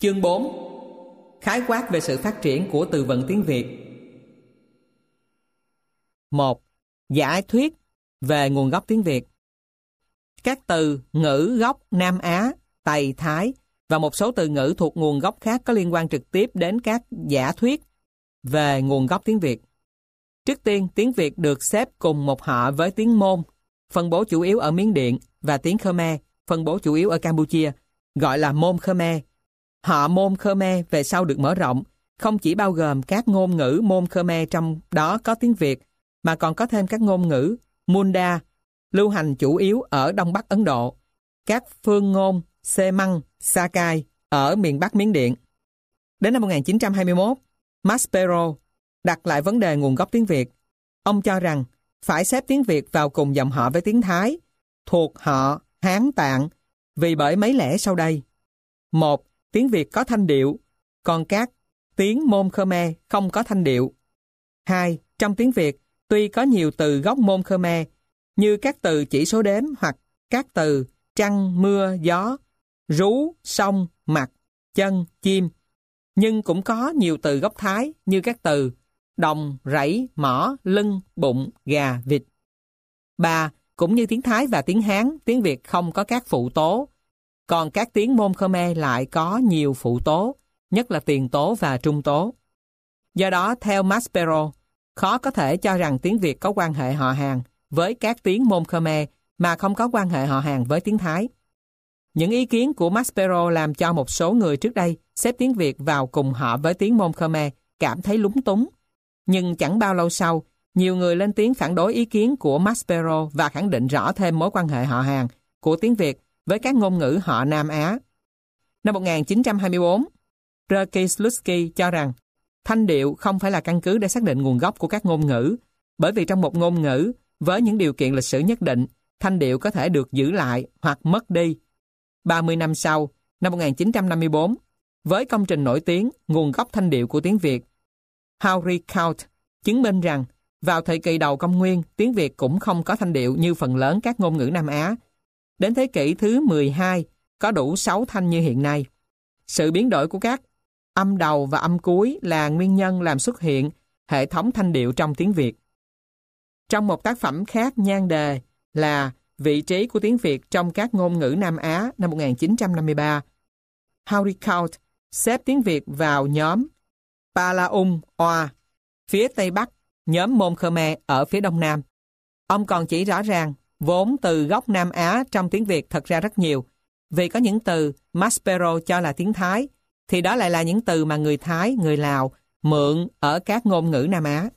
Chương 4. Khái quát về sự phát triển của từ vựng tiếng Việt. 1. Giả thuyết về nguồn gốc tiếng Việt. Các từ ngữ gốc Nam Á, Tây, Thái và một số từ ngữ thuộc nguồn gốc khác có liên quan trực tiếp đến các giả thuyết về nguồn gốc tiếng Việt. Trước tiên, tiếng Việt được xếp cùng một họ với tiếng Môn, phân bố chủ yếu ở Miến Điện, và tiếng Khmer, phân bố chủ yếu ở Campuchia, gọi là Môn Khmer. Họ Môn Khmer về sau được mở rộng, không chỉ bao gồm các ngôn ngữ Môn Khmer trong đó có tiếng Việt, mà còn có thêm các ngôn ngữ Munda, lưu hành chủ yếu ở Đông Bắc Ấn Độ, các phương ngôn Semang, Sakai ở miền Bắc Miến Điện. Đến năm 1921, Maspero đặt lại vấn đề nguồn gốc tiếng Việt. Ông cho rằng phải xếp tiếng Việt vào cùng dòng họ với tiếng Thái, thuộc họ Hán Tạng, vì bởi mấy lẽ sau đây. 1. Tiếng Việt có thanh điệu, còn các tiếng Môn Khmer không có thanh điệu. 2. Trong tiếng Việt, tuy có nhiều từ gốc Môn Khmer, như các từ chỉ số đếm hoặc các từ trăng, mưa, gió, rú, sông, mặt, chân, chim, nhưng cũng có nhiều từ gốc Thái như các từ đồng, rẫy, mỏ, lưng, bụng, gà, vịt. 3. Cũng như tiếng Thái và tiếng Hán, tiếng Việt không có các phụ tố, còn các tiếng Môn Khmer lại có nhiều phụ tố, nhất là tiền tố và trung tố. Do đó, theo Maspero, khó có thể cho rằng tiếng Việt có quan hệ họ hàng với các tiếng Môn Khmer mà không có quan hệ họ hàng với tiếng Thái. Những ý kiến của Maspero làm cho một số người trước đây xếp tiếng Việt vào cùng họ với tiếng Môn Khmer cảm thấy lúng túng. Nhưng chẳng bao lâu sau, nhiều người lên tiếng phản đối ý kiến của Maspero và khẳng định rõ thêm mối quan hệ họ hàng của tiếng Việt với các ngôn ngữ họ Nam Á. Năm 1924, Rkislutsky cho rằng thanh điệu không phải là căn cứ để xác định nguồn gốc của các ngôn ngữ, bởi vì trong một ngôn ngữ với những điều kiện lịch sử nhất định, thanh điệu có thể được giữ lại hoặc mất đi. 30 năm sau, năm 1954, với công trình nổi tiếng Nguồn gốc thanh điệu của tiếng Việt, Henry Count chứng minh rằng vào thời kỳ đầu công nguyên, tiếng Việt cũng không có thanh điệu như phần lớn các ngôn ngữ Nam Á. Đến thế kỷ thứ 12, có đủ 6 thanh như hiện nay. Sự biến đổi của các âm đầu và âm cuối là nguyên nhân làm xuất hiện hệ thống thanh điệu trong tiếng Việt. Trong một tác phẩm khác nhan đề là Vị trí của tiếng Việt trong các ngôn ngữ Nam Á năm 1953, Henry Count xếp tiếng Việt vào nhóm Palaung Oa, phía Tây Bắc, nhóm Môn Khmer ở phía Đông Nam. Ông còn chỉ rõ ràng vốn từ gốc Nam Á trong tiếng Việt thật ra rất nhiều, vì có những từ Maspero cho là tiếng Thái, thì đó lại là những từ mà người Thái, người Lào mượn ở các ngôn ngữ Nam Á.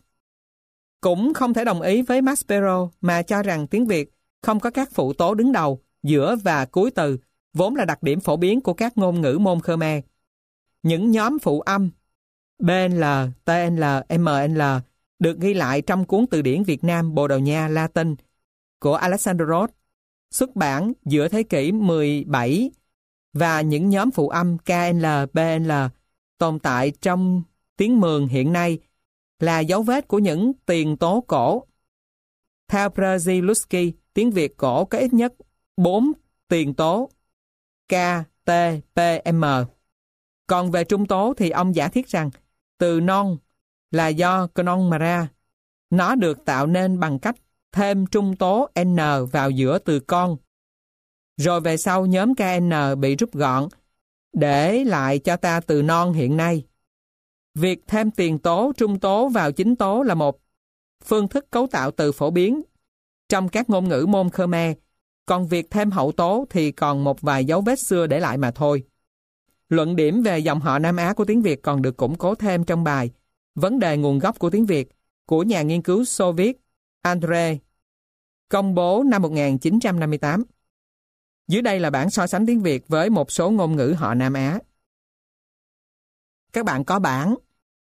Cũng không thể đồng ý với Maspero mà cho rằng tiếng Việt không có các phụ tố đứng đầu, giữa và cuối từ, vốn là đặc điểm phổ biến của các ngôn ngữ Môn Khmer. Những nhóm phụ âm BL, TL, ML được ghi lại trong cuốn từ điển Việt Nam Bồ Đào Nha Latin của Alexander Roth, xuất bản giữa thế kỷ 17, và những nhóm phụ âm KL, BL tồn tại trong tiếng Mường hiện nay là dấu vết của những tiền tố cổ. Theo Brzezinski, tiếng Việt cổ có ít nhất 4 tiền tố K, T, P, M. Còn về trung tố thì ông giả thiết rằng từ non là do non mà ra. Nó được tạo nên bằng cách thêm trung tố N vào giữa từ con. Rồi về sau nhóm KN bị rút gọn, để lại cho ta từ non hiện nay. Việc thêm tiền tố, trung tố vào chính tố là một phương thức cấu tạo từ phổ biến trong các ngôn ngữ Môn Khmer, còn việc thêm hậu tố thì còn một vài dấu vết xưa để lại mà thôi. Luận điểm về dòng họ Nam Á của tiếng Việt còn được củng cố thêm trong bài Vấn đề nguồn gốc của tiếng Việt của nhà nghiên cứu Xô Viết Andrei, công bố năm 1958. Dưới đây là bảng so sánh tiếng Việt với một số ngôn ngữ họ Nam Á. Các bạn có bảng.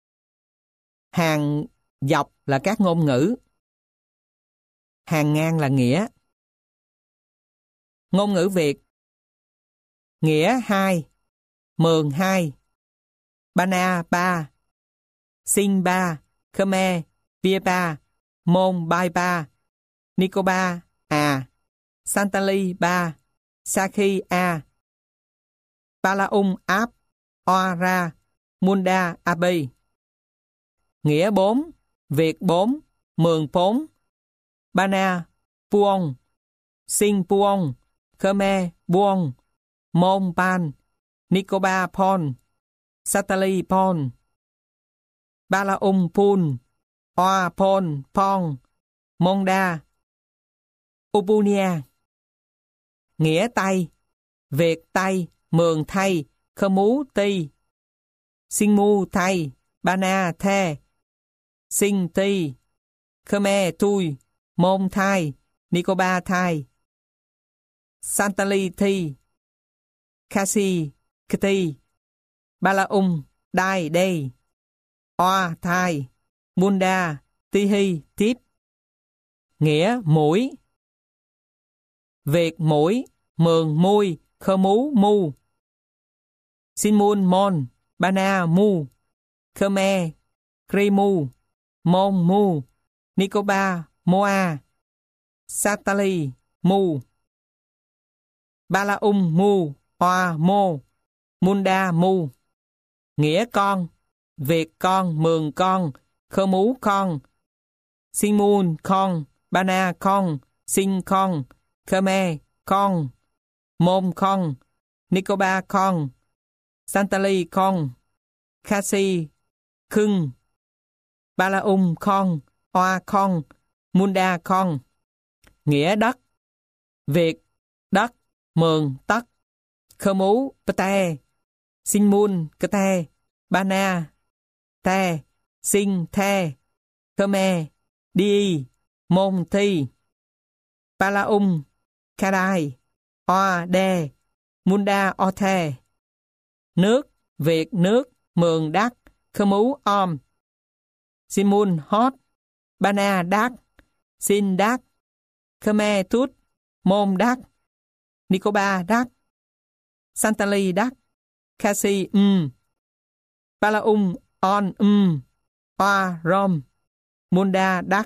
Hàng dọc là các ngôn ngữ. Hàng ngang là nghĩa. Ngôn ngữ Việt: Nghĩa 2, Mường 2, Bana 3, Sinh 3, Khmer, Via 3, Môn Bai 3, Nicobar A, Santali 3, Sakhi A, Palaung Áp oa ra, munda abi. Nghĩa 4, Việt 4, mường 4, bana puong, sinh puong, Khmer buong, môn pan, Nicobar pon, Satali pon, Balaum pun, oa pon pong, monda, upunia. Nghĩa Tây, Việt Tây, mường Tây, Khơ mú Ti, sinh mu Tây, bana the, sinh Ti, Khmer tui, môn Thai, Nicobar Thai, Santali Thi, Khasi Kti, Balaum Đai Đê, Oa Thai, Munda Tihi Tiếp. Nghĩa mũi, Việt mũi, mường mui, Khơ mú mu, Sinmun mon, Bana mu, Khmer Kri mu, môn mu, Nicobar moa, Satali mu, Balaum mu, oa mô, munda mu. Nghĩa con, Việt con, mường con, Khơ mú con, Sinmun con, Bana con, Sinh con, Khmer con, môn con, Nicobar con, Santali con, Khasi khưng, Balaum con, oa con, munda con. Nghĩa đất, Việt đất, mường tất, Khơ mú pte, Sinmun kte, Bana te, Sinh the, Khmer đi, môn thi, Balaum kadai, oa đe, munda othe. Nước, Việt nước, mường đắc, Khơ mú om, Sinmun hot, Bana đắc, Sin đắc, Khmer tút, môn đắc, Nicobar đắc, Santali đắc, Khasi Balaum on oa rom, munda đắc.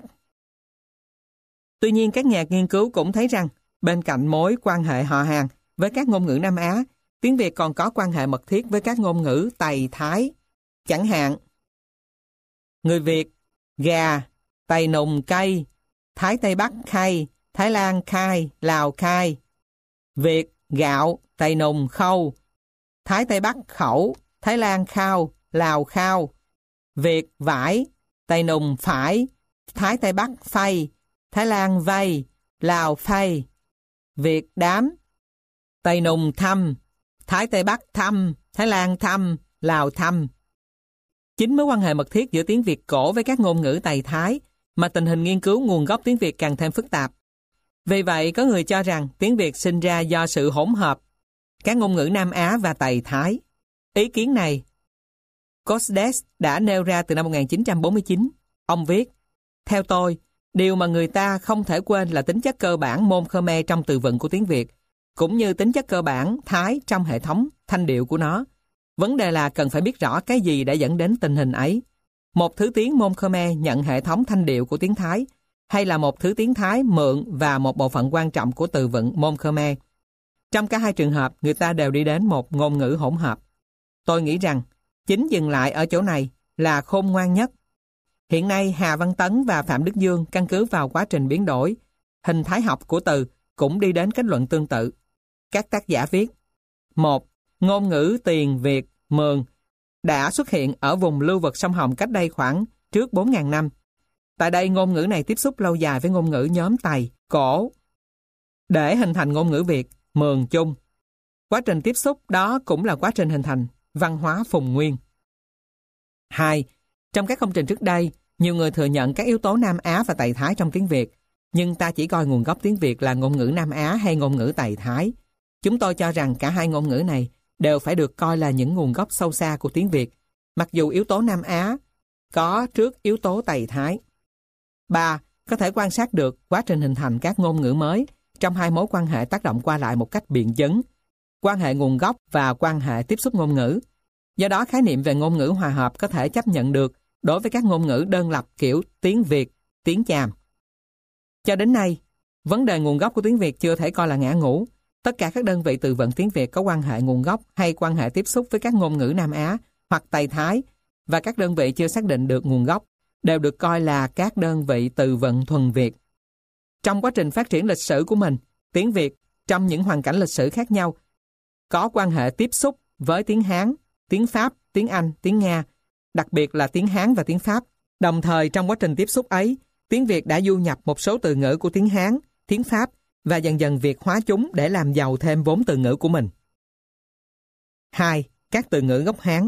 Tuy nhiên các nhà nghiên cứu cũng thấy rằng bên cạnh mối quan hệ họ hàng với các ngôn ngữ Nam Á, tiếng Việt còn có quan hệ mật thiết với các ngôn ngữ Tày Thái. Chẳng hạn, người Việt gà, Tày nùng cây, Thái Tây Bắc khay, Thái Lan khai, Lào khai. Việt gạo, Tày nùng khâu, Thái Tây Bắc khẩu, Thái Lan khao, Lào khao. Việt vải, Tày nùng phải, Thái Tây Bắc phay, Thái Lan vay, Lào phay. Việt đám, Tày nùng thăm, Thái Tây Bắc thăm, Thái Lan thăm, Lào thăm. Chính mối quan hệ mật thiết giữa tiếng Việt cổ với các ngôn ngữ Tày Thái mà tình hình nghiên cứu nguồn gốc tiếng Việt càng thêm phức tạp. Vì vậy, có người cho rằng tiếng Việt sinh ra do sự hỗn hợp các ngôn ngữ Nam Á và Tày Thái. Ý kiến này, Cosdes đã nêu ra từ năm 1949. Ông viết, theo tôi, điều mà người ta không thể quên là tính chất cơ bản môn Khmer trong từ vựng của tiếng Việt, cũng như tính chất cơ bản Thái trong hệ thống thanh điệu của nó. Vấn đề là cần phải biết rõ cái gì đã dẫn đến tình hình ấy. Một thứ tiếng môn Khmer nhận hệ thống thanh điệu của tiếng Thái, hay là một thứ tiếng Thái mượn và một bộ phận quan trọng của từ vựng môn Khmer. Trong cả hai trường hợp, người ta đều đi đến một ngôn ngữ hỗn hợp. Tôi nghĩ rằng, chính dừng lại ở chỗ này là khôn ngoan nhất. Hiện nay, Hà Văn Tấn và Phạm Đức Dương căn cứ vào quá trình biến đổi hình thái học của từ cũng đi đến kết luận tương tự. Các tác giả viết: 1. Ngôn ngữ Tiền Việt Mường đã xuất hiện ở vùng lưu vực sông Hồng cách đây khoảng trước 4.000 năm. Tại đây, ngôn ngữ này tiếp xúc lâu dài với ngôn ngữ nhóm Tày, cổ, để hình thành ngôn ngữ Việt, Mường chung. Quá trình tiếp xúc đó cũng là quá trình hình thành văn hóa Phùng Nguyên. 2. Trong các công trình trước đây, nhiều người thừa nhận các yếu tố Nam Á và Tày Thái trong tiếng Việt, nhưng ta chỉ coi nguồn gốc tiếng Việt là ngôn ngữ Nam Á hay ngôn ngữ Tày Thái. Chúng tôi cho rằng cả hai ngôn ngữ này đều phải được coi là những nguồn gốc sâu xa của tiếng Việt, mặc dù yếu tố Nam Á có trước yếu tố Tày Thái. 3. Có thể quan sát được quá trình hình thành các ngôn ngữ mới trong hai mối quan hệ tác động qua lại một cách biện chứng, quan hệ nguồn gốc và quan hệ tiếp xúc ngôn ngữ. Do đó, khái niệm về ngôn ngữ hòa hợp có thể chấp nhận được đối với các ngôn ngữ đơn lập kiểu tiếng Việt, tiếng Chàm. Cho đến nay, vấn đề nguồn gốc của tiếng Việt chưa thể coi là ngã ngũ. Tất cả các đơn vị từ vựng tiếng Việt có quan hệ nguồn gốc hay quan hệ tiếp xúc với các ngôn ngữ Nam Á hoặc Tây Thái và các đơn vị chưa xác định được nguồn gốc đều được coi là các đơn vị từ vựng thuần Việt. Trong quá trình phát triển lịch sử của mình, tiếng Việt trong những hoàn cảnh lịch sử khác nhau có quan hệ tiếp xúc với tiếng Hán, tiếng Pháp, tiếng Anh, tiếng Nga, đặc biệt là tiếng Hán và tiếng Pháp. Đồng thời trong quá trình tiếp xúc ấy, tiếng Việt đã du nhập một số từ ngữ của tiếng Hán, tiếng Pháp và dần dần Việt hóa chúng để làm giàu thêm vốn từ ngữ của mình. 2. Các từ ngữ gốc Hán.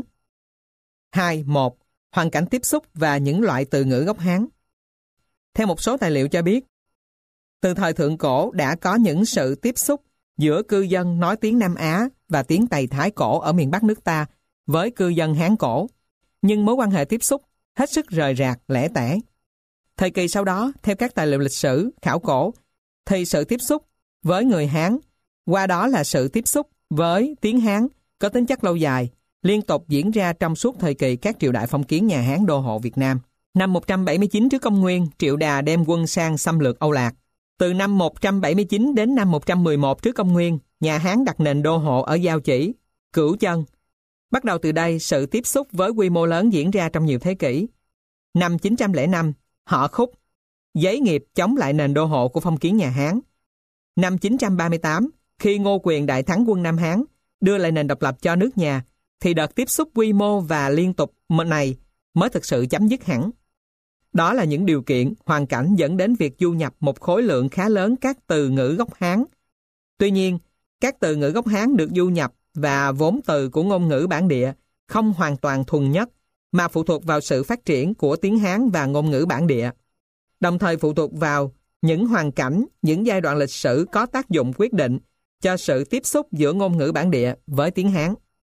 2.1. Hoàn cảnh tiếp xúc và những loại từ ngữ gốc Hán. Theo một số tài liệu cho biết, từ thời thượng cổ đã có những sự tiếp xúc giữa cư dân nói tiếng Nam Á và tiếng Tây Thái cổ ở miền Bắc nước ta với cư dân Hán cổ, nhưng mối quan hệ tiếp xúc hết sức rời rạc, lẻ tẻ. Thời kỳ sau đó, theo các tài liệu lịch sử, khảo cổ, thì sự tiếp xúc với người Hán, qua đó là sự tiếp xúc với tiếng Hán có tính chất lâu dài, liên tục diễn ra trong suốt thời kỳ các triều đại phong kiến nhà Hán đô hộ Việt Nam. Năm 179 trước công nguyên, Triệu Đà đem quân sang xâm lược Âu Lạc. Từ năm 179 đến năm 111 trước công nguyên, nhà Hán đặt nền đô hộ ở Giao Chỉ, Cửu Chân. Bắt đầu từ đây, sự tiếp xúc với quy mô lớn diễn ra trong nhiều thế kỷ. Năm 905, họ Khúc, giấy nghiệp chống lại nền đô hộ của phong kiến nhà Hán. Năm 938, khi Ngô Quyền đại thắng quân Nam Hán, đưa lại nền độc lập cho nước nhà, thì đợt tiếp xúc quy mô và liên tục này mới thực sự chấm dứt hẳn. Đó là những điều kiện, hoàn cảnh dẫn đến việc du nhập một khối lượng khá lớn các từ ngữ gốc Hán. Tuy nhiên, các từ ngữ gốc Hán được du nhập và vốn từ của ngôn ngữ bản địa không hoàn toàn thuần nhất, mà phụ thuộc vào sự phát triển của tiếng Hán và ngôn ngữ bản địa. Đồng thời phụ thuộc vào những hoàn cảnh, những giai đoạn lịch sử có tác dụng quyết định cho sự tiếp xúc giữa ngôn ngữ bản địa với tiếng Hán.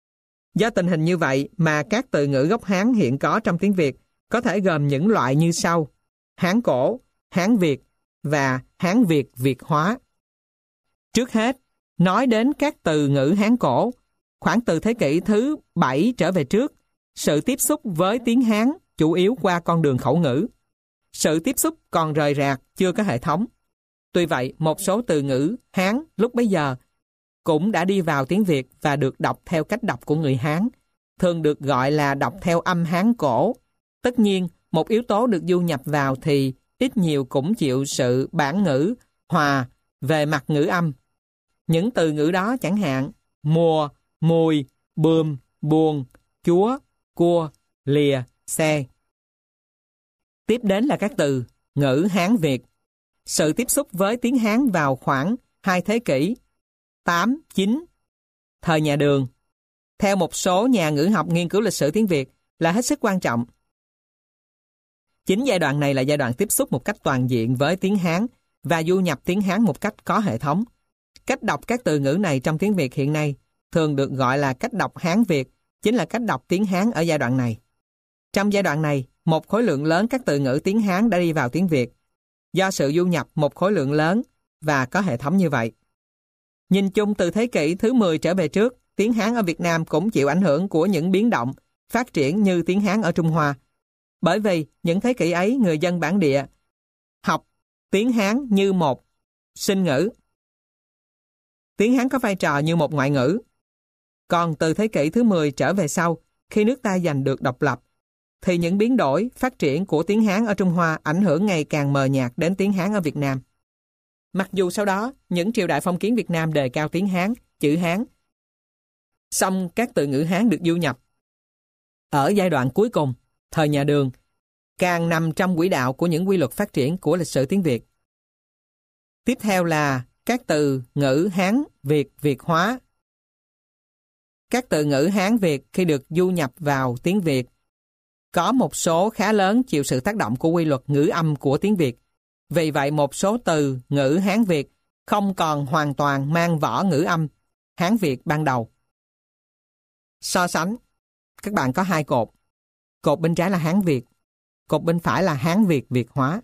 Do tình hình như vậy mà các từ ngữ gốc Hán hiện có trong tiếng Việt có thể gồm những loại như sau: Hán cổ, Hán Việt và Hán Việt Việt hóa. Trước hết, nói đến các từ ngữ Hán cổ, khoảng từ thế kỷ thứ 7 trở về trước, sự tiếp xúc với tiếng Hán chủ yếu qua con đường khẩu ngữ. Sự tiếp xúc còn rời rạc, chưa có hệ thống. Tuy vậy, một số từ ngữ Hán lúc bấy giờ cũng đã đi vào tiếng Việt và được đọc theo cách đọc của người Hán, thường được gọi là đọc theo âm Hán cổ. Tất nhiên, một yếu tố được du nhập vào thì ít nhiều cũng chịu sự bản ngữ, hòa về mặt ngữ âm. Những từ ngữ đó chẳng hạn mùa, mùi, bươm, buồn, chúa, cua, lìa, xe. Tiếp đến là các từ ngữ Hán Việt. Sự tiếp xúc với tiếng Hán vào khoảng 2 thế kỷ 8, 9, thời nhà Đường, theo một số nhà ngữ học nghiên cứu lịch sử tiếng Việt, là hết sức quan trọng. Chính giai đoạn này là giai đoạn tiếp xúc một cách toàn diện với tiếng Hán và du nhập tiếng Hán một cách có hệ thống. Cách đọc các từ ngữ này trong tiếng Việt hiện nay thường được gọi là cách đọc Hán Việt, chính là cách đọc tiếng Hán ở giai đoạn này. Trong giai đoạn này, một khối lượng lớn các từ ngữ tiếng Hán đã đi vào tiếng Việt, do sự du nhập một khối lượng lớn và có hệ thống như vậy. Nhìn chung từ thế kỷ thứ 10 trở về trước, tiếng Hán ở Việt Nam cũng chịu ảnh hưởng của những biến động, phát triển như tiếng Hán ở Trung Hoa. Bởi vì những thế kỷ ấy, người dân bản địa học tiếng Hán như một sinh ngữ. Tiếng Hán có vai trò như một ngoại ngữ. Còn từ thế kỷ thứ 10 trở về sau, khi nước ta giành được độc lập, thì những biến đổi, phát triển của tiếng Hán ở Trung Hoa ảnh hưởng ngày càng mờ nhạt đến tiếng Hán ở Việt Nam. Mặc dù sau đó, những triều đại phong kiến Việt Nam đề cao tiếng Hán, chữ Hán, song các từ ngữ Hán được du nhập ở giai đoạn cuối cùng, thời nhà Đường, càng nằm trong quỹ đạo của những quy luật phát triển của lịch sử tiếng Việt. Tiếp theo là các từ ngữ Hán Việt Việt hóa. Các từ ngữ Hán Việt khi được du nhập vào tiếng Việt có một số khá lớn chịu sự tác động của quy luật ngữ âm của tiếng Việt. Vì vậy, một số từ ngữ Hán Việt không còn hoàn toàn mang vỏ ngữ âm Hán Việt ban đầu. So sánh, các bạn có 2 cột. Cột bên trái là Hán Việt, cột bên phải là Hán Việt Việt hóa.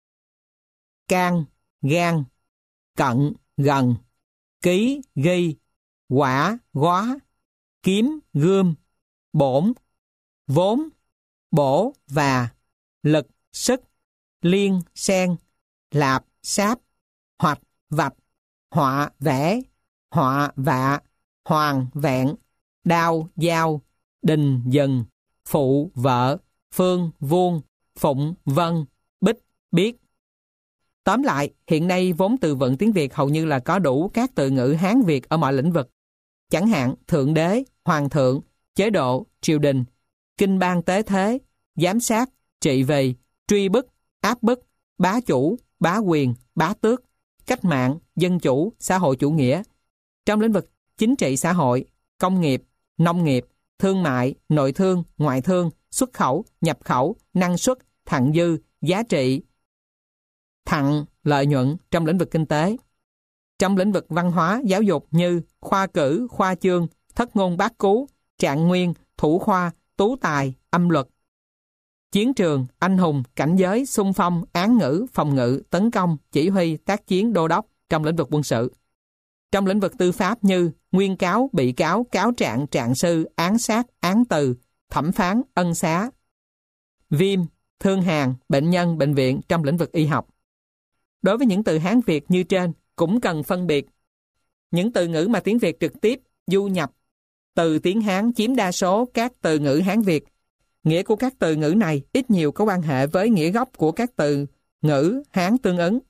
Can, gan, cận, gần, ký, ghi, quả, góa, kiếm, gươm, bổn, vốn, bổ và, lực, sức, liên, sen, lạp, sáp, hoạch, vạch, họa, vẽ, họa, vạ, hoàng, vẹn, đao, dao, đình, dần, phụ, vợ, phương, vuông, phụng, vân, bích, biết. Tóm lại, hiện nay vốn từ vựng tiếng Việt hầu như là có đủ các từ ngữ Hán Việt ở mọi lĩnh vực. Chẳng hạn thượng đế, hoàng thượng, chế độ, triều đình, kinh bang tế thế, giám sát, trị vì, truy bức, áp bức, bá chủ, bá quyền, bá tước, cách mạng, dân chủ, xã hội chủ nghĩa. Trong lĩnh vực chính trị xã hội, công nghiệp, nông nghiệp, thương mại, nội thương, ngoại thương, xuất khẩu, nhập khẩu, năng suất, thặng dư, giá trị, thặng, lợi nhuận trong lĩnh vực kinh tế. Trong lĩnh vực văn hóa, giáo dục như khoa cử, khoa chương, thất ngôn bát cú, trạng nguyên, thủ khoa, tú tài, âm luật. Chiến trường, anh hùng, cảnh giới, xung phong, án ngữ, phòng ngự, tấn công, chỉ huy, tác chiến, đô đốc trong lĩnh vực quân sự. Trong lĩnh vực tư pháp như nguyên cáo, bị cáo, cáo trạng, trạng sư, án sát, án từ, thẩm phán, ân xá. Viêm, thương hàn, bệnh nhân, bệnh viện trong lĩnh vực y học. Đối với những từ Hán Việt như trên cũng cần phân biệt. Những từ ngữ mà tiếng Việt trực tiếp du nhập từ tiếng Hán chiếm đa số các từ ngữ Hán Việt. Nghĩa của các từ ngữ này ít nhiều có quan hệ với nghĩa gốc của các từ ngữ Hán tương ứng.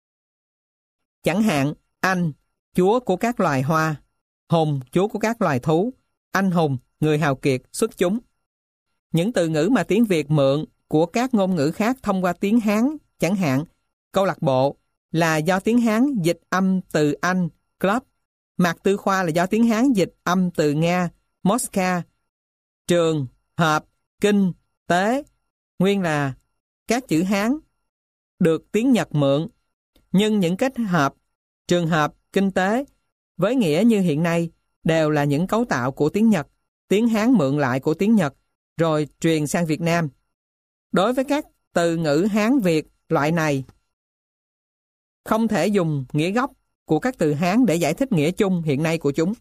Chẳng hạn, anh, chúa của các loài hoa, hùng, chúa của các loài thú, anh hùng, người hào kiệt, xuất chúng. Những từ ngữ mà tiếng Việt mượn của các ngôn ngữ khác thông qua tiếng Hán, chẳng hạn, câu lạc bộ là do tiếng Hán dịch âm từ Anh, club. Mạc Tư Khoa là do tiếng Hán dịch âm từ Nga, Moscow. Trường, hợp, kinh, tế, nguyên là các chữ Hán được tiếng Nhật mượn. Nhưng những kết hợp, trường hợp, kinh tế với nghĩa như hiện nay đều là những cấu tạo của tiếng Nhật, tiếng Hán mượn lại của tiếng Nhật, rồi truyền sang Việt Nam. Đối với các từ ngữ Hán Việt loại này, không thể dùng nghĩa gốc của các từ Hán để giải thích nghĩa chung hiện nay của chúng.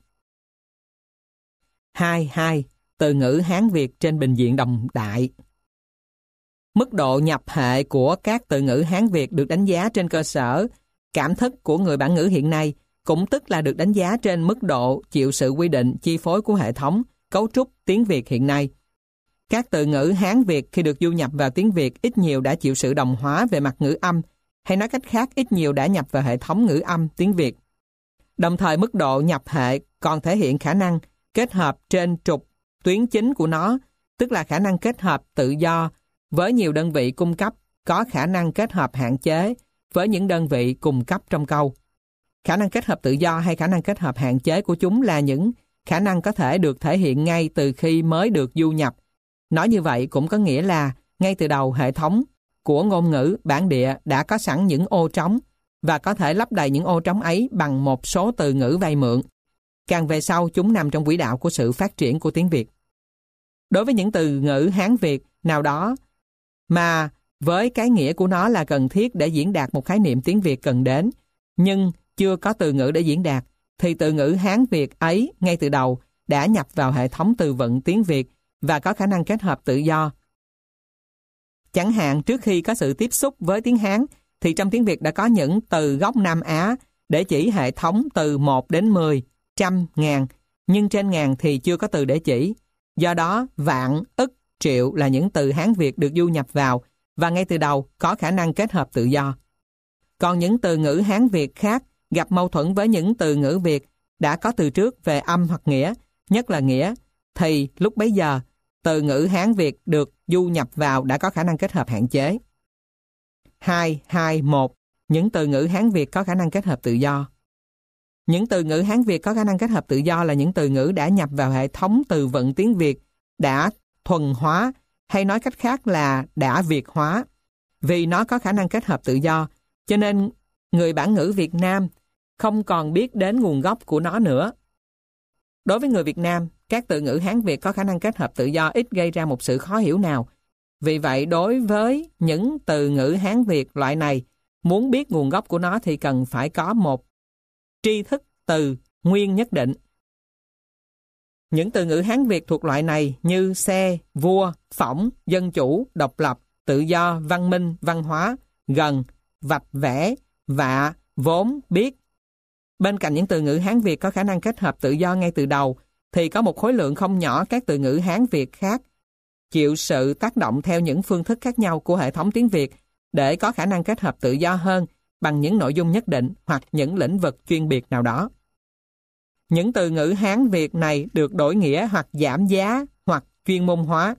2. Từ ngữ Hán Việt trên bình diện đồng đại. Mức độ nhập hệ của các từ ngữ Hán Việt được đánh giá trên cơ sở cảm thức của người bản ngữ hiện nay, cũng tức là được đánh giá trên mức độ chịu sự quy định chi phối của hệ thống cấu trúc tiếng Việt hiện nay. Các từ ngữ Hán Việt khi được du nhập vào tiếng Việt ít nhiều đã chịu sự đồng hóa về mặt ngữ âm, hay nói cách khác ít nhiều đã nhập vào hệ thống ngữ âm tiếng Việt. Đồng thời mức độ nhập hệ còn thể hiện khả năng kết hợp trên trục tuyến chính của nó, tức là khả năng kết hợp tự do với nhiều đơn vị cung cấp có khả năng kết hợp hạn chế với những đơn vị cung cấp trong câu. Khả năng kết hợp tự do hay khả năng kết hợp hạn chế của chúng là những khả năng có thể được thể hiện ngay từ khi mới được du nhập. Nói như vậy cũng có nghĩa là ngay từ đầu hệ thống của ngôn ngữ bản địa đã có sẵn những ô trống và có thể lấp đầy những ô trống ấy bằng một số từ ngữ vay mượn. Càng về sau chúng nằm trong quỹ đạo của sự phát triển của tiếng Việt. Đối với những từ ngữ Hán Việt nào đó mà với cái nghĩa của nó là cần thiết để diễn đạt một khái niệm tiếng Việt cần đến, nhưng chưa có từ ngữ để diễn đạt, thì từ ngữ Hán Việt ấy ngay từ đầu đã nhập vào hệ thống từ vựng tiếng Việt và có khả năng kết hợp tự do. Chẳng hạn trước khi có sự tiếp xúc với tiếng Hán, thì trong tiếng Việt đã có những từ gốc Nam Á để chỉ hệ thống từ 1 đến 10, trăm, ngàn, nhưng trên ngàn thì chưa có từ để chỉ. Do đó, vạn, ức, triệu là những từ Hán Việt được du nhập vào và ngay từ đầu có khả năng kết hợp tự do. Còn những từ ngữ Hán Việt khác gặp mâu thuẫn với những từ ngữ Việt đã có từ trước về âm hoặc nghĩa, nhất là nghĩa, thì lúc bấy giờ từ ngữ Hán Việt được du nhập vào đã có khả năng kết hợp hạn chế. 2.2.1. Những từ ngữ Hán Việt có khả năng kết hợp tự do. Những từ ngữ Hán Việt có khả năng kết hợp tự do là những từ ngữ đã nhập vào hệ thống từ vựng tiếng Việt, đã thuần hóa, hay nói cách khác là đã Việt hóa. Vì nó có khả năng kết hợp tự do, cho nên người bản ngữ Việt Nam không còn biết đến nguồn gốc của nó nữa. Đối với người Việt Nam, các từ ngữ Hán Việt có khả năng kết hợp tự do ít gây ra một sự khó hiểu nào. Vì vậy, đối với những từ ngữ Hán Việt loại này, muốn biết nguồn gốc của nó thì cần phải có một tri thức từ nguyên nhất định. Những từ ngữ Hán Việt thuộc loại này như xe, vua, phỏng, dân chủ, độc lập, tự do, văn minh, văn hóa, gần, vạch vẽ, vạ, vốn, biết, Bên cạnh những từ ngữ Hán Việt có khả năng kết hợp tự do ngay từ đầu, thì có một khối lượng không nhỏ các từ ngữ Hán Việt khác chịu sự tác động theo những phương thức khác nhau của hệ thống tiếng Việt để có khả năng kết hợp tự do hơn bằng những nội dung nhất định hoặc những lĩnh vực chuyên biệt nào đó. Những từ ngữ Hán Việt này được đổi nghĩa hoặc giảm giá hoặc chuyên môn hóa.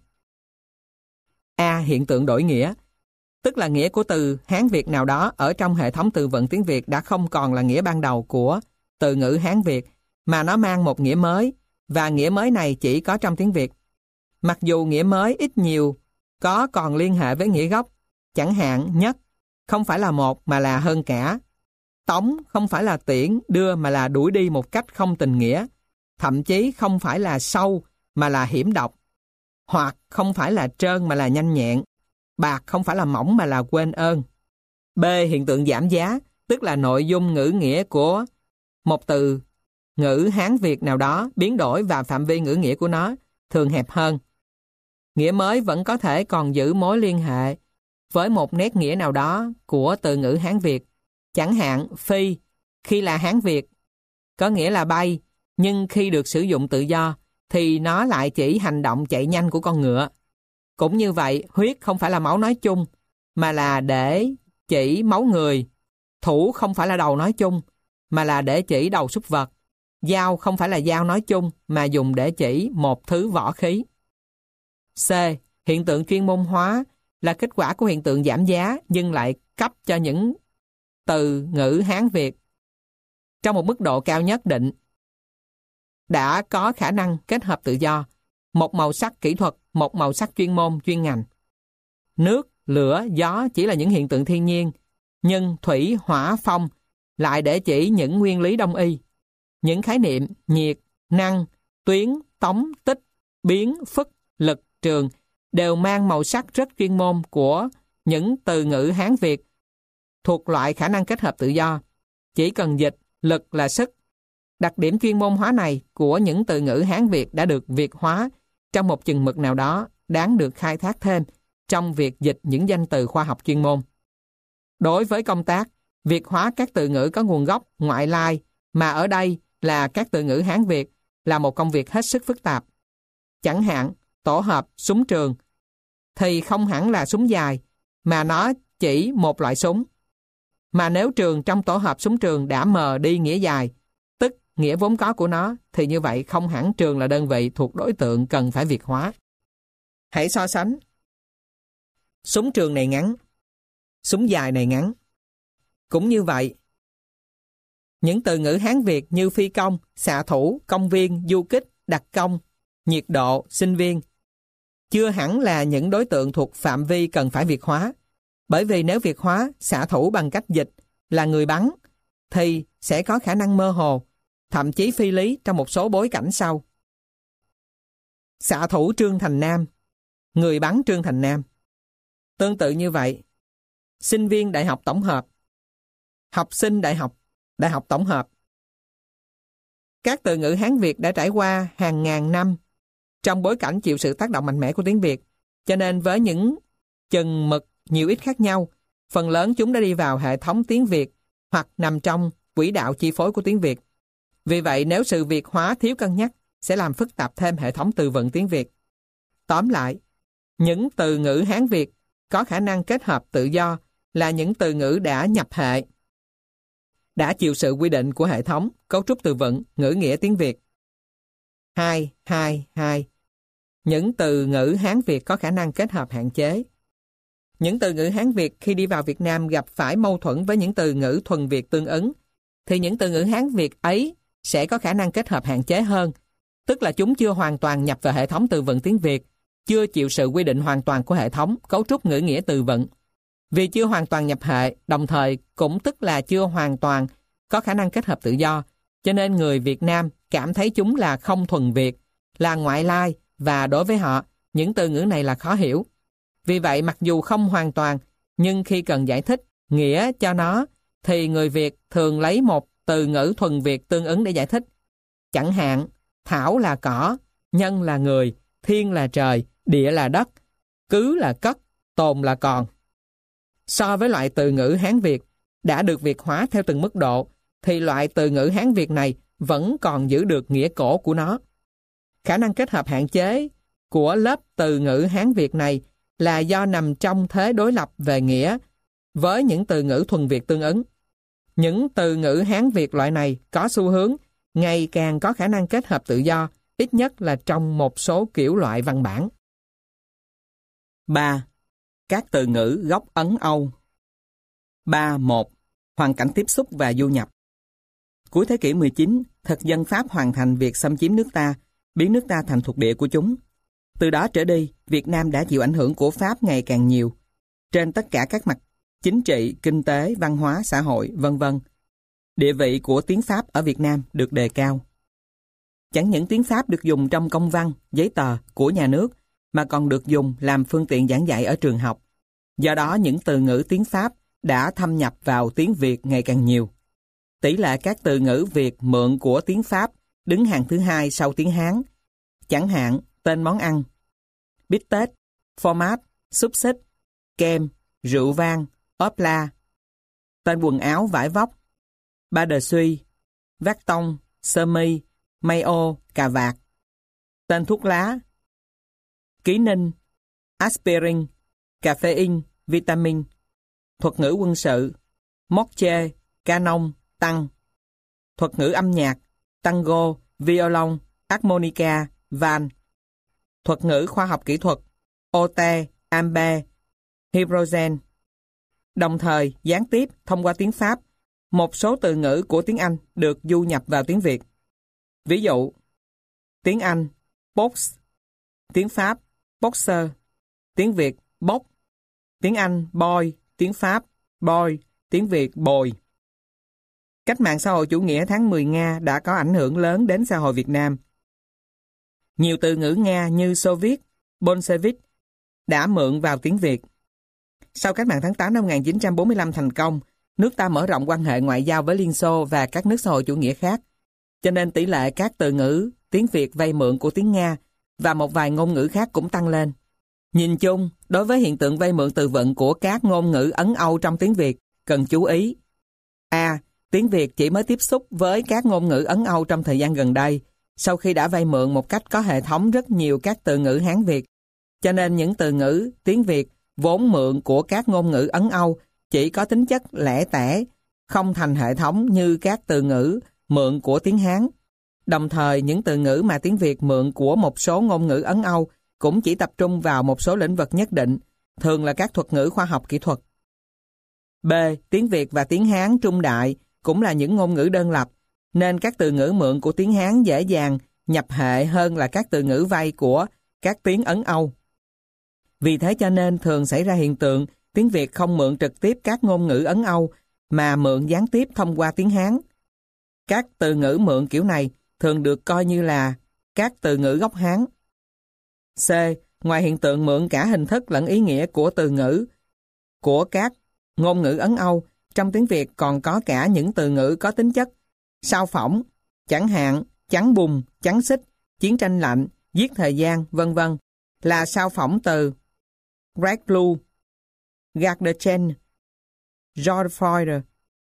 A. Hiện tượng đổi nghĩa, tức là nghĩa của từ Hán Việt nào đó ở trong hệ thống từ vựng tiếng Việt đã không còn là nghĩa ban đầu của từ ngữ Hán Việt, mà nó mang một nghĩa mới, và nghĩa mới này chỉ có trong tiếng Việt. Mặc dù nghĩa mới ít nhiều có còn liên hệ với nghĩa gốc, chẳng hạn nhất không phải là một mà là hơn cả. Tống không phải là tiễn, đưa mà là đuổi đi một cách không tình nghĩa. Thậm chí không phải là sâu mà là hiểm độc. Hoặc không phải là trơn mà là nhanh nhẹn. Bạc không phải là mỏng mà là quên ơn. B. Hiện tượng giảm giá, tức là nội dung ngữ nghĩa của một từ ngữ Hán Việt nào đó biến đổi và phạm vi ngữ nghĩa của nó thường hẹp hơn. Nghĩa mới vẫn có thể còn giữ mối liên hệ với một nét nghĩa nào đó của từ ngữ Hán Việt. Chẳng hạn phi, khi là Hán Việt, có nghĩa là bay, nhưng khi được sử dụng tự do, thì nó lại chỉ hành động chạy nhanh của con ngựa. Cũng như vậy, huyết không phải là máu nói chung, mà là để chỉ máu người. Thủ không phải là đầu nói chung, mà là để chỉ đầu súc vật. Dao không phải là dao nói chung, mà dùng để chỉ một thứ võ khí. C. Hiện tượng chuyên môn hóa là kết quả của hiện tượng giảm giá, nhưng lại cấp cho những từ ngữ Hán Việt trong một mức độ cao nhất định đã có khả năng kết hợp tự do, một màu sắc kỹ thuật, một màu sắc chuyên môn, chuyên ngành. Nước, lửa, gió chỉ là những hiện tượng thiên nhiên, nhưng thủy, hỏa, phong lại để chỉ những nguyên lý đông y. Những khái niệm nhiệt, năng, tuyến, tống, tích, biến, phức, lực, trường đều mang màu sắc rất chuyên môn của những từ ngữ Hán Việt thuộc loại khả năng kết hợp tự do. Chỉ cần dịch, lực là sức. Đặc điểm chuyên môn hóa này của những từ ngữ Hán Việt đã được Việt hóa trong một chừng mực nào đó, đáng được khai thác thêm trong việc dịch những danh từ khoa học chuyên môn. Đối với công tác Việt hóa các từ ngữ có nguồn gốc ngoại lai, mà ở đây là các từ ngữ Hán Việt, là một công việc hết sức phức tạp. Chẳng hạn, tổ hợp súng trường thì không hẳn là súng dài, mà nó chỉ một loại súng. Mà nếu trường trong tổ hợp súng trường đã mờ đi nghĩa dài, tức nghĩa vốn có của nó, thì như vậy không hẳn trường là đơn vị thuộc đối tượng cần phải Việt hóa. Hãy so sánh. Súng trường này ngắn, súng dài này ngắn. Cũng như vậy, những từ ngữ Hán Việt như phi công, xạ thủ, công viên, du kích, đặc công, nhiệt độ, sinh viên chưa hẳn là những đối tượng thuộc phạm vi cần phải Việt hóa. Bởi vì nếu Việt hóa xạ thủ bằng cách dịch là người bắn, thì sẽ có khả năng mơ hồ, thậm chí phi lý trong một số bối cảnh sau. Xạ thủ Trương Thành Nam, người bắn Trương Thành Nam. Tương tự như vậy, sinh viên đại học tổng hợp, học sinh đại học tổng hợp. Các từ ngữ Hán Việt đã trải qua hàng ngàn năm trong bối cảnh chịu sự tác động mạnh mẽ của tiếng Việt, cho nên với những chừng mực nhiều ít khác nhau, phần lớn chúng đã đi vào hệ thống tiếng Việt hoặc nằm trong quỹ đạo chi phối của tiếng Việt. Vì vậy, nếu sự Việt hóa thiếu cân nhắc sẽ làm phức tạp thêm hệ thống từ vựng tiếng Việt. Tóm lại, những từ ngữ Hán Việt có khả năng kết hợp tự do là những từ ngữ đã nhập hệ, đã chịu sự quy định của hệ thống cấu trúc từ vựng ngữ nghĩa tiếng Việt. 2. Những từ ngữ Hán Việt có khả năng kết hợp hạn chế. Những từ ngữ Hán Việt khi đi vào Việt Nam gặp phải mâu thuẫn với những từ ngữ thuần Việt tương ứng, thì những từ ngữ Hán Việt ấy sẽ có khả năng kết hợp hạn chế hơn, tức là chúng chưa hoàn toàn nhập vào hệ thống từ vựng tiếng Việt, chưa chịu sự quy định hoàn toàn của hệ thống cấu trúc ngữ nghĩa từ vựng. Vì chưa hoàn toàn nhập hệ, đồng thời cũng tức là chưa hoàn toàn có khả năng kết hợp tự do, cho nên người Việt Nam cảm thấy chúng là không thuần Việt, là ngoại lai, và đối với họ, những từ ngữ này là khó hiểu. Vì vậy, mặc dù không hoàn toàn, nhưng khi cần giải thích nghĩa cho nó, thì người Việt thường lấy một từ ngữ thuần Việt tương ứng để giải thích. Chẳng hạn, thảo là cỏ, nhân là người, thiên là trời, địa là đất, cứ là cất, tồn là còn. So với loại từ ngữ Hán Việt đã được Việt hóa theo từng mức độ, thì loại từ ngữ Hán Việt này vẫn còn giữ được nghĩa cổ của nó. Khả năng kết hợp hạn chế của lớp từ ngữ Hán Việt này là do nằm trong thế đối lập về nghĩa với những từ ngữ thuần Việt tương ứng. Những từ ngữ Hán Việt loại này có xu hướng ngày càng có khả năng kết hợp tự do, ít nhất là trong một số kiểu loại văn bản. 3. Các từ ngữ gốc Ấn Âu. 3.1. Hoàn cảnh tiếp xúc và du nhập. Cuối thế kỷ 19, thực dân Pháp hoàn thành việc xâm chiếm nước ta, biến nước ta thành thuộc địa của chúng. Từ đó trở đi, Việt Nam đã chịu ảnh hưởng của Pháp ngày càng nhiều, trên tất cả các mặt chính trị, kinh tế, văn hóa, xã hội, v.v. Địa vị của tiếng Pháp ở Việt Nam được đề cao. Chẳng những tiếng Pháp được dùng trong công văn, giấy tờ của nhà nước, mà còn được dùng làm phương tiện giảng dạy ở trường học. Do đó, những từ ngữ tiếng Pháp đã thâm nhập vào tiếng Việt ngày càng nhiều. Tỷ lệ các từ ngữ Việt mượn của tiếng Pháp đứng hàng thứ hai sau tiếng Hán. Chẳng hạn, tên món ăn, bít tết, format, xúc xích, kem, rượu vang, ốp la. Tên quần áo vải vóc, ba đờ suy, vác tông, sơ mi, may ô, cà vạt. Tên thuốc lá, ký ninh, aspirin, caffeine, vitamin. Thuật ngữ quân sự, morche, canon, tăng. Thuật ngữ âm nhạc, tango, violon, harmonica, van. Thuật ngữ khoa học kỹ thuật, ote, ampe, hydrogen. Đồng thời, gián tiếp thông qua tiếng Pháp, một số từ ngữ của tiếng Anh được du nhập vào tiếng Việt. Ví dụ, tiếng Anh, box, tiếng Pháp, boxer, tiếng Việt, box, tiếng Anh, boy, tiếng Pháp, boy, tiếng Việt, bồi. Cách mạng xã hội chủ nghĩa tháng 10 Nga đã có ảnh hưởng lớn đến xã hội Việt Nam. Nhiều từ ngữ Nga như Xô Viết, Bolshevik đã mượn vào tiếng Việt. Sau cách mạng tháng 8 năm 1945 thành công, nước ta mở rộng quan hệ ngoại giao với Liên Xô và các nước xã hội chủ nghĩa khác, cho nên tỷ lệ các từ ngữ tiếng Việt vay mượn của tiếng Nga và một vài ngôn ngữ khác cũng tăng lên. Nhìn chung, đối với hiện tượng vay mượn từ vựng của các ngôn ngữ Ấn Âu trong tiếng Việt, cần chú ý. A. Tiếng Việt chỉ mới tiếp xúc với các ngôn ngữ Ấn Âu trong thời gian gần đây, sau khi đã vay mượn một cách có hệ thống rất nhiều các từ ngữ Hán Việt. Cho nên những từ ngữ tiếng Việt vốn mượn của các ngôn ngữ Ấn Âu chỉ có tính chất lẻ tẻ, không thành hệ thống như các từ ngữ mượn của tiếng Hán. Đồng thời, những từ ngữ mà tiếng Việt mượn của một số ngôn ngữ Ấn Âu cũng chỉ tập trung vào một số lĩnh vực nhất định, thường là các thuật ngữ khoa học kỹ thuật. B. Tiếng Việt và tiếng Hán Trung Đại cũng là những ngôn ngữ đơn lập, nên các từ ngữ mượn của tiếng Hán dễ dàng nhập hệ hơn là các từ ngữ vay của các tiếng Ấn Âu. Vì thế cho nên thường xảy ra hiện tượng tiếng Việt không mượn trực tiếp các ngôn ngữ Ấn Âu, mà mượn gián tiếp thông qua tiếng Hán. Các từ ngữ mượn kiểu này thường được coi như là các từ ngữ gốc Hán. C. Ngoài hiện tượng mượn cả hình thức lẫn ý nghĩa của từ ngữ của các ngôn ngữ Ấn Âu, trong tiếng Việt còn có cả những từ ngữ có tính chất sao phỏng, chẳng hạn chắn bùn, chắn xích, chiến tranh lạnh, giết thời gian, v.v. là sao phỏng từ Red Blue, Gare de Chen, George Floyd,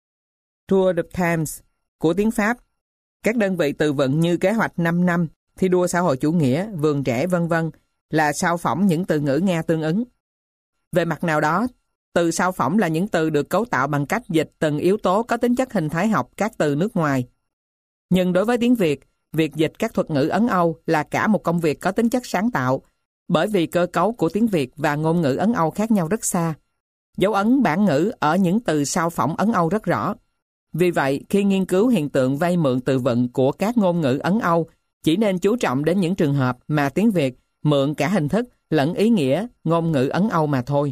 Tour de Thames của tiếng Pháp. Các đơn vị từ vựng như kế hoạch 5 năm, thi đua xã hội chủ nghĩa, vườn trẻ, v.v. là sao phỏng những từ ngữ Nga tương ứng. Về mặt nào đó, từ sao phỏng là những từ được cấu tạo bằng cách dịch từng yếu tố có tính chất hình thái học các từ nước ngoài. Nhưng đối với tiếng Việt, việc dịch các thuật ngữ Ấn Âu là cả một công việc có tính chất sáng tạo, bởi vì cơ cấu của tiếng Việt và ngôn ngữ Ấn Âu khác nhau rất xa. Dấu ấn bản ngữ ở những từ sao phỏng Ấn Âu rất rõ. Vì vậy, khi nghiên cứu hiện tượng vay mượn từ vựng của các ngôn ngữ Ấn Âu, chỉ nên chú trọng đến những trường hợp mà tiếng Việt mượn cả hình thức lẫn ý nghĩa ngôn ngữ Ấn Âu mà thôi.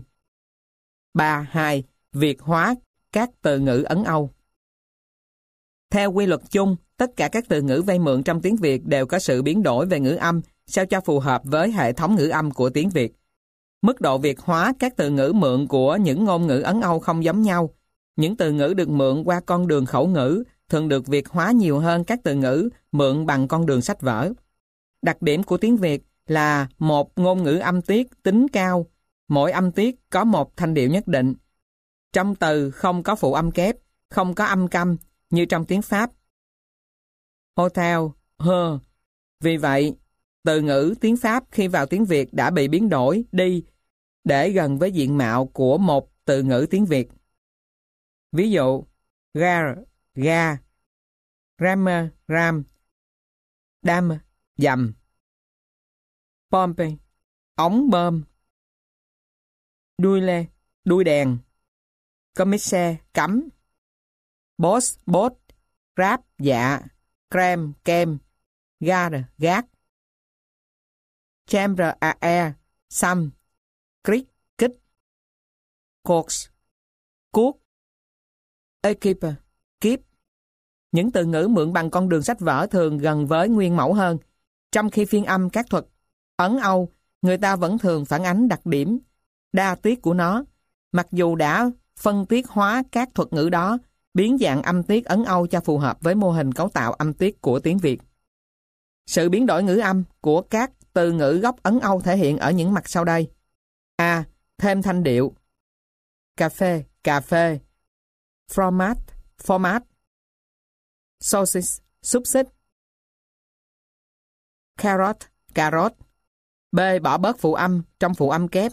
3.2. Việt hóa các từ ngữ Ấn Âu. Theo quy luật chung, tất cả các từ ngữ vay mượn trong tiếng Việt đều có sự biến đổi về ngữ âm sao cho phù hợp với hệ thống ngữ âm của tiếng Việt. Mức độ Việt hóa các từ ngữ mượn của những ngôn ngữ Ấn Âu không giống nhau. Những từ ngữ được mượn qua con đường khẩu ngữ thường được Việt hóa nhiều hơn các từ ngữ mượn bằng con đường sách vở. Đặc điểm của tiếng Việt là một ngôn ngữ âm tiết tính cao, mỗi âm tiết có một thanh điệu nhất định. Trong từ không có phụ âm kép, không có âm câm, như trong tiếng Pháp. Hotel, her. Vì vậy, từ ngữ tiếng Pháp khi vào tiếng Việt đã bị biến đổi đi để gần với diện mạo của một từ ngữ tiếng Việt. Ví dụ, gare, ga, rammer, ram, dam, dầm, pompe, ống bơm, đuôi lê, đuôi đèn, commissaire, cắm, boss, bốt, ráp, dạ, creme, kem, garde, gác, chambre à air, xăm, cric, kích, course, cuốc, equipe, kiếp. Những từ ngữ mượn bằng con đường sách vở thường gần với nguyên mẫu hơn, trong khi phiên âm các thuật Ấn Âu, người ta vẫn thường phản ánh đặc điểm đa tiết của nó, mặc dù đã phân tiết hóa các thuật ngữ đó, biến dạng âm tiết Ấn Âu cho phù hợp với mô hình cấu tạo âm tiết của tiếng Việt. Sự biến đổi ngữ âm của các từ ngữ gốc Ấn Âu thể hiện ở những mặt sau đây. A. Thêm thanh điệu. Cà phê. Format. Sausage, xúc xích. Carrot. B. Bỏ bớt phụ âm trong phụ âm kép.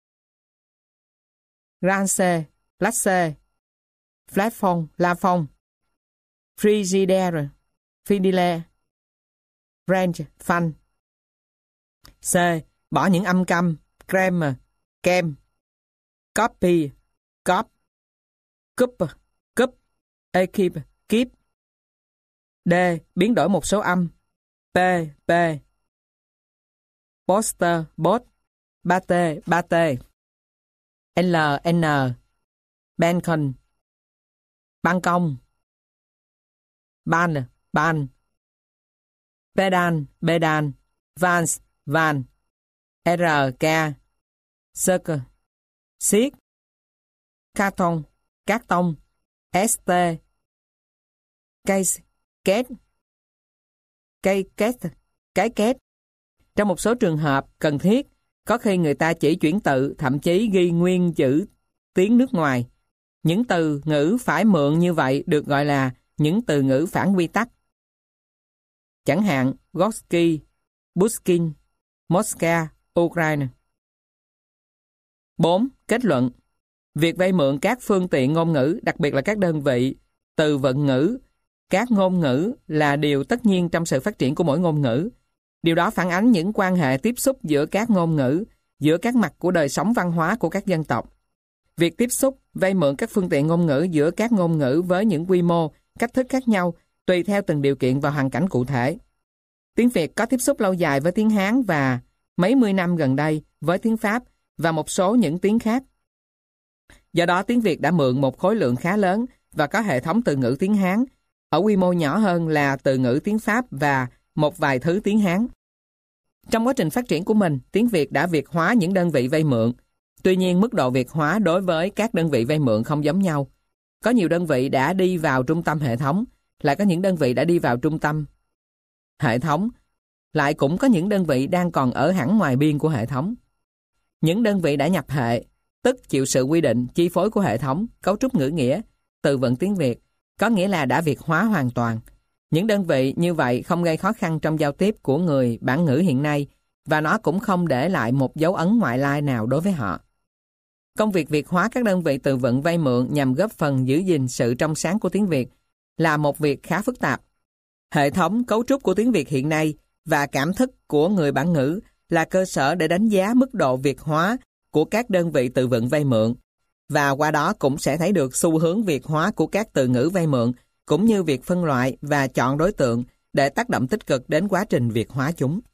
Rance, lasse. Flatphone, la phong. Frigidaire, range, phanh. C. Bỏ những âm câm, creme, kem. Copy, cop. Cup, equipe, kíp. D. Biến đổi một số âm. P. Poster, bot. Bate. N. Balcon, ban công. Ban. Pedal. Vans, van. RK, circle, xiết. Carton, cát tông. ST, case, két. Cái két. Trong một số trường hợp cần thiết, có khi người ta chỉ chuyển tự, thậm chí ghi nguyên chữ tiếng nước ngoài. Những từ ngữ phải mượn như vậy được gọi là những từ ngữ phản quy tắc. Chẳng hạn Gorsky, Pushkin, Mosca, Ukraine. 4. Kết luận. Việc vay mượn các phương tiện ngôn ngữ, đặc biệt là các đơn vị, từ vựng ngữ, các ngôn ngữ là điều tất nhiên trong sự phát triển của mỗi ngôn ngữ. Điều đó phản ánh những quan hệ tiếp xúc giữa các ngôn ngữ, giữa các mặt của đời sống văn hóa của các dân tộc. Việc tiếp xúc, vay mượn các phương tiện ngôn ngữ giữa các ngôn ngữ với những quy mô, cách thức khác nhau, tùy theo từng điều kiện và hoàn cảnh cụ thể. Tiếng Việt có tiếp xúc lâu dài với tiếng Hán và mấy mươi năm gần đây với tiếng Pháp và một số những tiếng khác. Do đó tiếng Việt đã mượn một khối lượng khá lớn và có hệ thống từ ngữ tiếng Hán, ở quy mô nhỏ hơn là từ ngữ tiếng Pháp và một vài thứ tiếng Hán. Trong quá trình phát triển của mình, tiếng Việt đã Việt hóa những đơn vị vay mượn. Tuy nhiên, mức độ Việt hóa đối với các đơn vị vay mượn không giống nhau. Có nhiều đơn vị đã đi vào trung tâm hệ thống, lại có những đơn vị đã đi vào trung tâm hệ thống, lại cũng có những đơn vị đang còn ở hẳn ngoài biên của hệ thống. Những đơn vị đã nhập hệ, tức chịu sự quy định, chi phối của hệ thống, cấu trúc ngữ nghĩa, từ vựng tiếng Việt, có nghĩa là đã Việt hóa hoàn toàn. Những đơn vị như vậy không gây khó khăn trong giao tiếp của người bản ngữ hiện nay và nó cũng không để lại một dấu ấn ngoại lai nào đối với họ. Công việc Việt hóa các đơn vị từ vựng vay mượn nhằm góp phần giữ gìn sự trong sáng của tiếng Việt là một việc khá phức tạp. Hệ thống cấu trúc của tiếng Việt hiện nay và cảm thức của người bản ngữ là cơ sở để đánh giá mức độ Việt hóa của các đơn vị từ vựng vay mượn, và qua đó cũng sẽ thấy được xu hướng Việt hóa của các từ ngữ vay mượn, cũng như việc phân loại và chọn đối tượng để tác động tích cực đến quá trình Việt hóa chúng.